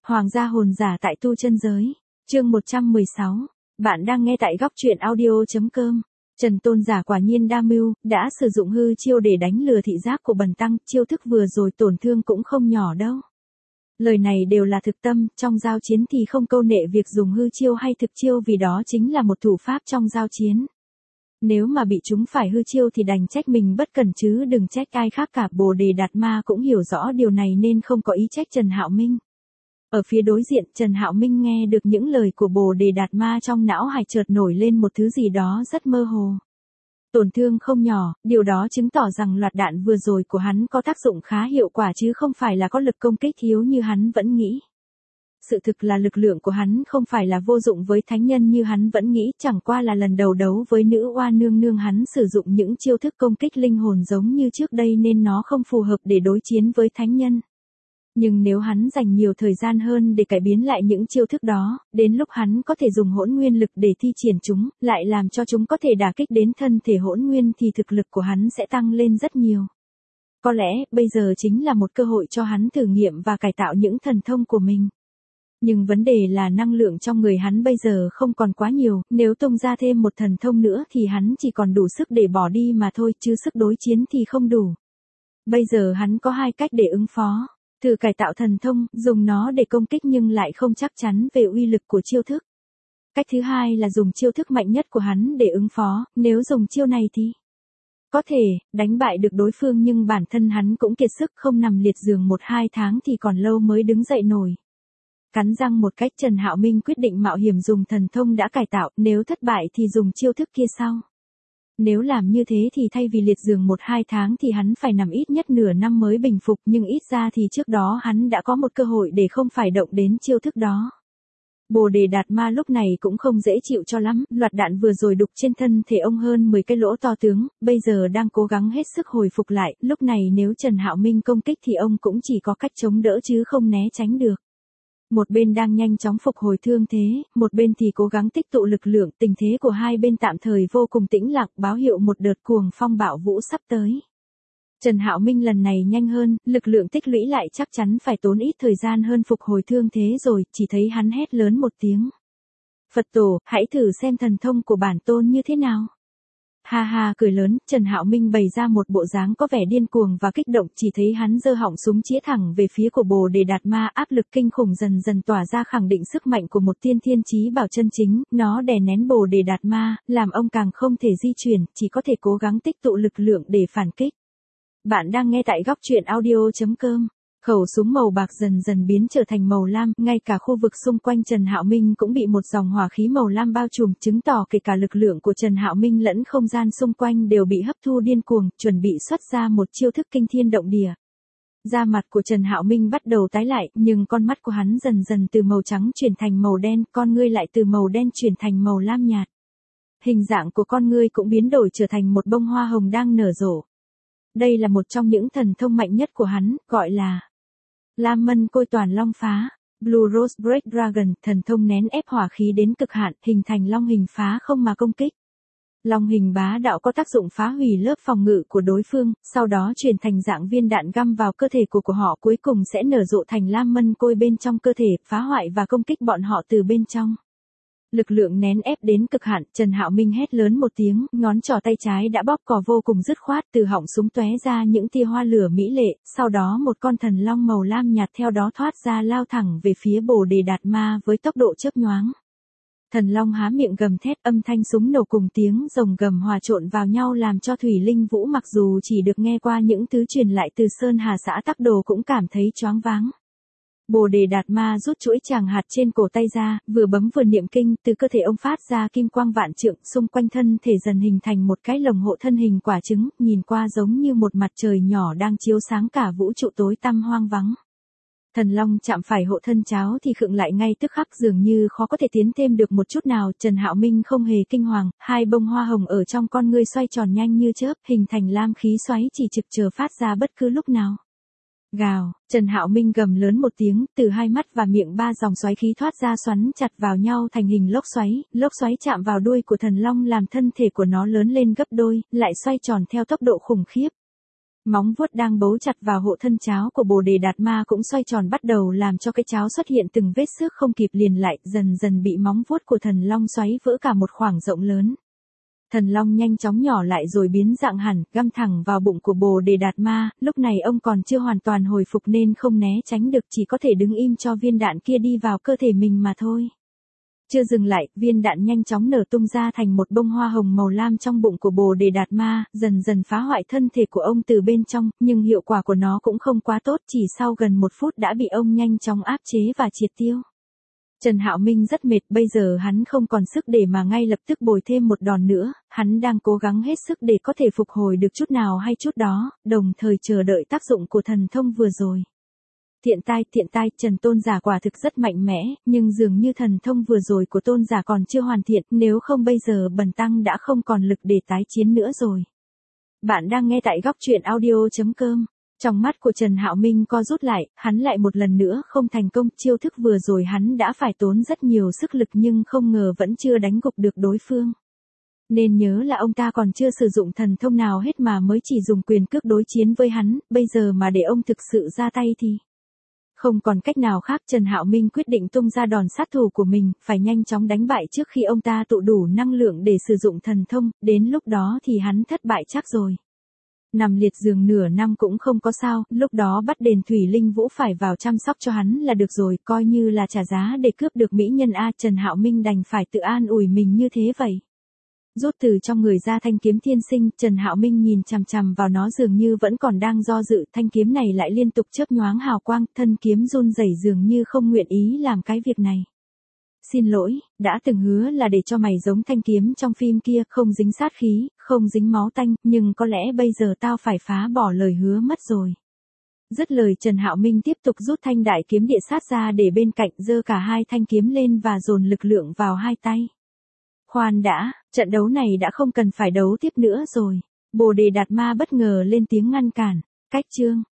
Hoàng gia hồn giả tại tu chân giới. Chương 116. Bạn đang nghe tại góc truyện audio.com. Trần Tôn giả quả nhiên đa mưu, đã sử dụng hư chiêu để đánh lừa thị giác của bần tăng, chiêu thức vừa rồi tổn thương cũng không nhỏ đâu. Lời này đều là thực tâm, trong giao chiến thì không câu nệ việc dùng hư chiêu hay thực chiêu vì đó chính là một thủ pháp trong giao chiến. Nếu mà bị chúng phải hư chiêu thì đành trách mình bất cẩn chứ đừng trách ai khác cả. Bồ Đề Đạt Ma cũng hiểu rõ điều này nên không có ý trách Trần Hạo Minh. Ở phía đối diện, Trần Hạo Minh nghe được những lời của Bồ Đề Đạt Ma trong não hải chợt nổi lên một thứ gì đó rất mơ hồ. Tổn thương không nhỏ, điều đó chứng tỏ rằng loạt đạn vừa rồi của hắn có tác dụng khá hiệu quả chứ không phải là có lực công kích thiếu như hắn vẫn nghĩ. Sự thực là lực lượng của hắn không phải là vô dụng với thánh nhân như hắn vẫn nghĩ, chẳng qua là lần đầu đấu với nữ oa nương nương hắn sử dụng những chiêu thức công kích linh hồn giống như trước đây nên nó không phù hợp để đối chiến với thánh nhân. Nhưng nếu hắn dành nhiều thời gian hơn để cải biến lại những chiêu thức đó, đến lúc hắn có thể dùng hỗn nguyên lực để thi triển chúng, lại làm cho chúng có thể đả kích đến thân thể hỗn nguyên thì thực lực của hắn sẽ tăng lên rất nhiều. Có lẽ, bây giờ chính là một cơ hội cho hắn thử nghiệm và cải tạo những thần thông của mình. Nhưng vấn đề là năng lượng trong người hắn bây giờ không còn quá nhiều, nếu tung ra thêm một thần thông nữa thì hắn chỉ còn đủ sức để bỏ đi mà thôi, chứ sức đối chiến thì không đủ. Bây giờ hắn có hai cách để ứng phó. Thử cải tạo thần thông, dùng nó để công kích nhưng lại không chắc chắn về uy lực của chiêu thức. Cách thứ hai là dùng chiêu thức mạnh nhất của hắn để ứng phó, nếu dùng chiêu này thì có thể đánh bại được đối phương nhưng bản thân hắn cũng kiệt sức, không nằm liệt giường 1-2 tháng thì còn lâu mới đứng dậy nổi. Cắn răng một cách, Trần Hạo Minh quyết định mạo hiểm dùng thần thông đã cải tạo, nếu thất bại thì dùng chiêu thức kia sau. Nếu làm như thế thì thay vì liệt giường 1-2 tháng thì hắn phải nằm ít nhất nửa năm mới bình phục, nhưng ít ra thì trước đó hắn đã có một cơ hội để không phải động đến chiêu thức đó. Bồ Đề Đạt Ma lúc này cũng không dễ chịu cho lắm, loạt đạn vừa rồi đục trên thân thể ông hơn 10 cái lỗ to tướng, bây giờ đang cố gắng hết sức hồi phục lại, lúc này nếu Trần Hạo Minh công kích thì ông cũng chỉ có cách chống đỡ chứ không né tránh được. Một bên đang nhanh chóng phục hồi thương thế, một bên thì cố gắng tích tụ lực lượng, tình thế của hai bên tạm thời vô cùng tĩnh lặng, báo hiệu một đợt cuồng phong bạo vũ sắp tới. Trần Hạo Minh lần này nhanh hơn, lực lượng tích lũy lại chắc chắn phải tốn ít thời gian hơn phục hồi thương thế rồi, chỉ thấy hắn hét lớn một tiếng. Phật tổ, hãy thử xem thần thông của bản tôn như thế nào. Ha ha cười lớn, Trần Hạo Minh bày ra một bộ dáng có vẻ điên cuồng và kích động, chỉ thấy hắn giơ họng súng chĩa thẳng về phía của Bồ Đề Đạt Ma, áp lực kinh khủng dần dần tỏa ra khẳng định sức mạnh của một tiên thiên chí bảo chân chính, nó đè nén Bồ Đề Đạt Ma, làm ông càng không thể di chuyển, chỉ có thể cố gắng tích tụ lực lượng để phản kích. Bạn đang nghe tại góc truyện audio.com. Khẩu súng màu bạc dần dần biến trở thành màu lam, ngay cả khu vực xung quanh Trần Hạo Minh cũng bị một dòng hỏa khí màu lam bao trùm, chứng tỏ kể cả lực lượng của Trần Hạo Minh lẫn không gian xung quanh đều bị hấp thu điên cuồng, chuẩn bị xuất ra một chiêu thức kinh thiên động địa. Da mặt của Trần Hạo Minh bắt đầu tái lại, nhưng con mắt của hắn dần dần từ màu trắng chuyển thành màu đen, con ngươi lại từ màu đen chuyển thành màu lam nhạt. Hình dạng của con ngươi cũng biến đổi trở thành một bông hoa hồng đang nở rộ. Đây là một trong những thần thông mạnh nhất của hắn, gọi là Lam Mân Côi Toàn Long Phá, Blue Rose Break Dragon, thần thông nén ép hỏa khí đến cực hạn, hình thành long hình phá không mà công kích. Long hình bá đạo có tác dụng phá hủy lớp phòng ngự của đối phương, sau đó chuyển thành dạng viên đạn găm vào cơ thể của họ, cuối cùng sẽ nở rộ thành Lam Mân Côi bên trong cơ thể, phá hoại và công kích bọn họ từ bên trong. Lực lượng nén ép đến cực hạn, Trần Hạo Minh hét lớn một tiếng, ngón trỏ tay trái đã bóp cò vô cùng dứt khoát, từ họng súng tóe ra những tia hoa lửa mỹ lệ, sau đó một con thần long màu lam nhạt theo đó thoát ra lao thẳng về phía Bồ Đề Đạt Ma với tốc độ chớp nhoáng. Thần long há miệng gầm thét, âm thanh súng nổ cùng tiếng rồng gầm hòa trộn vào nhau làm cho Thủy Linh Vũ mặc dù chỉ được nghe qua những thứ truyền lại từ Sơn Hà xã Tắc Đồ cũng cảm thấy choáng váng. Bồ Đề Đạt Ma rút chuỗi tràng hạt trên cổ tay ra, vừa bấm vừa niệm kinh, từ cơ thể ông phát ra kim quang vạn trượng, xung quanh thân thể dần hình thành một cái lồng hộ thân hình quả trứng, nhìn qua giống như một mặt trời nhỏ đang chiếu sáng cả vũ trụ tối tăm hoang vắng. Thần long chạm phải hộ thân cháo thì khựng lại ngay tức khắc, dường như khó có thể tiến thêm được một chút nào. Trần Hạo Minh không hề kinh hoàng, hai bông hoa hồng ở trong con ngươi xoay tròn nhanh như chớp, hình thành lam khí xoáy chỉ trực chờ phát ra bất cứ lúc nào. Gào, Trần Hạo Minh gầm lớn một tiếng, từ hai mắt và miệng ba dòng xoáy khí thoát ra xoắn chặt vào nhau thành hình lốc xoáy chạm vào đuôi của thần long làm thân thể của nó lớn lên gấp đôi, lại xoay tròn theo tốc độ khủng khiếp. Móng vuốt đang bấu chặt vào hộ thân cháo của Bồ Đề Đạt Ma cũng xoay tròn bắt đầu làm cho cái cháo xuất hiện từng vết xước không kịp liền lại, dần dần bị móng vuốt của thần long xoáy vỡ cả một khoảng rộng lớn. Thần long nhanh chóng nhỏ lại rồi biến dạng hẳn, găm thẳng vào bụng của Bồ Đề Đạt Ma, lúc này ông còn chưa hoàn toàn hồi phục nên không né tránh được, chỉ có thể đứng im cho viên đạn kia đi vào cơ thể mình mà thôi. Chưa dừng lại, viên đạn nhanh chóng nở tung ra thành một bông hoa hồng màu lam trong bụng của Bồ Đề Đạt Ma, dần dần phá hoại thân thể của ông từ bên trong, nhưng hiệu quả của nó cũng không quá tốt, chỉ sau gần 1 phút đã bị ông nhanh chóng áp chế và triệt tiêu. Trần Hạo Minh rất mệt, bây giờ hắn không còn sức để mà ngay lập tức bồi thêm một đòn nữa, hắn đang cố gắng hết sức để có thể phục hồi được chút nào hay chút đó, đồng thời chờ đợi tác dụng của thần thông vừa rồi. Tiện tai, Trần Tôn giả quả thực rất mạnh mẽ, nhưng dường như thần thông vừa rồi của Tôn giả còn chưa hoàn thiện, nếu không bây giờ bần tăng đã không còn lực để tái chiến nữa rồi. Bạn đang nghe tại góc truyện audio.com. Trong mắt của Trần Hạo Minh co rút lại, hắn lại một lần nữa không thành công, chiêu thức vừa rồi hắn đã phải tốn rất nhiều sức lực nhưng không ngờ vẫn chưa đánh gục được đối phương. Nên nhớ là ông ta còn chưa sử dụng thần thông nào hết mà mới chỉ dùng quyền cước đối chiến với hắn, bây giờ mà để ông thực sự ra tay thì... Không còn cách nào khác, Trần Hạo Minh quyết định tung ra đòn sát thủ của mình, phải nhanh chóng đánh bại trước khi ông ta tụ đủ năng lượng để sử dụng thần thông, đến lúc đó thì hắn thất bại chắc rồi. Nằm liệt giường nửa năm cũng không có sao, lúc đó bắt đền Thủy Linh Vũ phải vào chăm sóc cho hắn là được rồi, coi như là trả giá để cướp được mỹ nhân A. Trần Hạo Minh đành phải tự an ủi mình như thế vậy. Rút từ trong người ra thanh kiếm thiên sinh, Trần Hạo Minh nhìn chằm chằm vào nó dường như vẫn còn đang do dự, thanh kiếm này lại liên tục chớp nhoáng hào quang, thân kiếm run rẩy dường như không nguyện ý làm cái việc này. Xin lỗi, đã từng hứa là để cho mày giống thanh kiếm trong phim kia, không dính sát khí, không dính máu tanh, nhưng có lẽ bây giờ tao phải phá bỏ lời hứa mất rồi. Dứt lời Trần Hạo Minh tiếp tục rút thanh đại kiếm địa sát ra để bên cạnh, giơ cả hai thanh kiếm lên và dồn lực lượng vào hai tay. Khoan đã, trận đấu này đã không cần phải đấu tiếp nữa rồi. Bồ Đề Đạt Ma bất ngờ lên tiếng ngăn cản. Cách chương.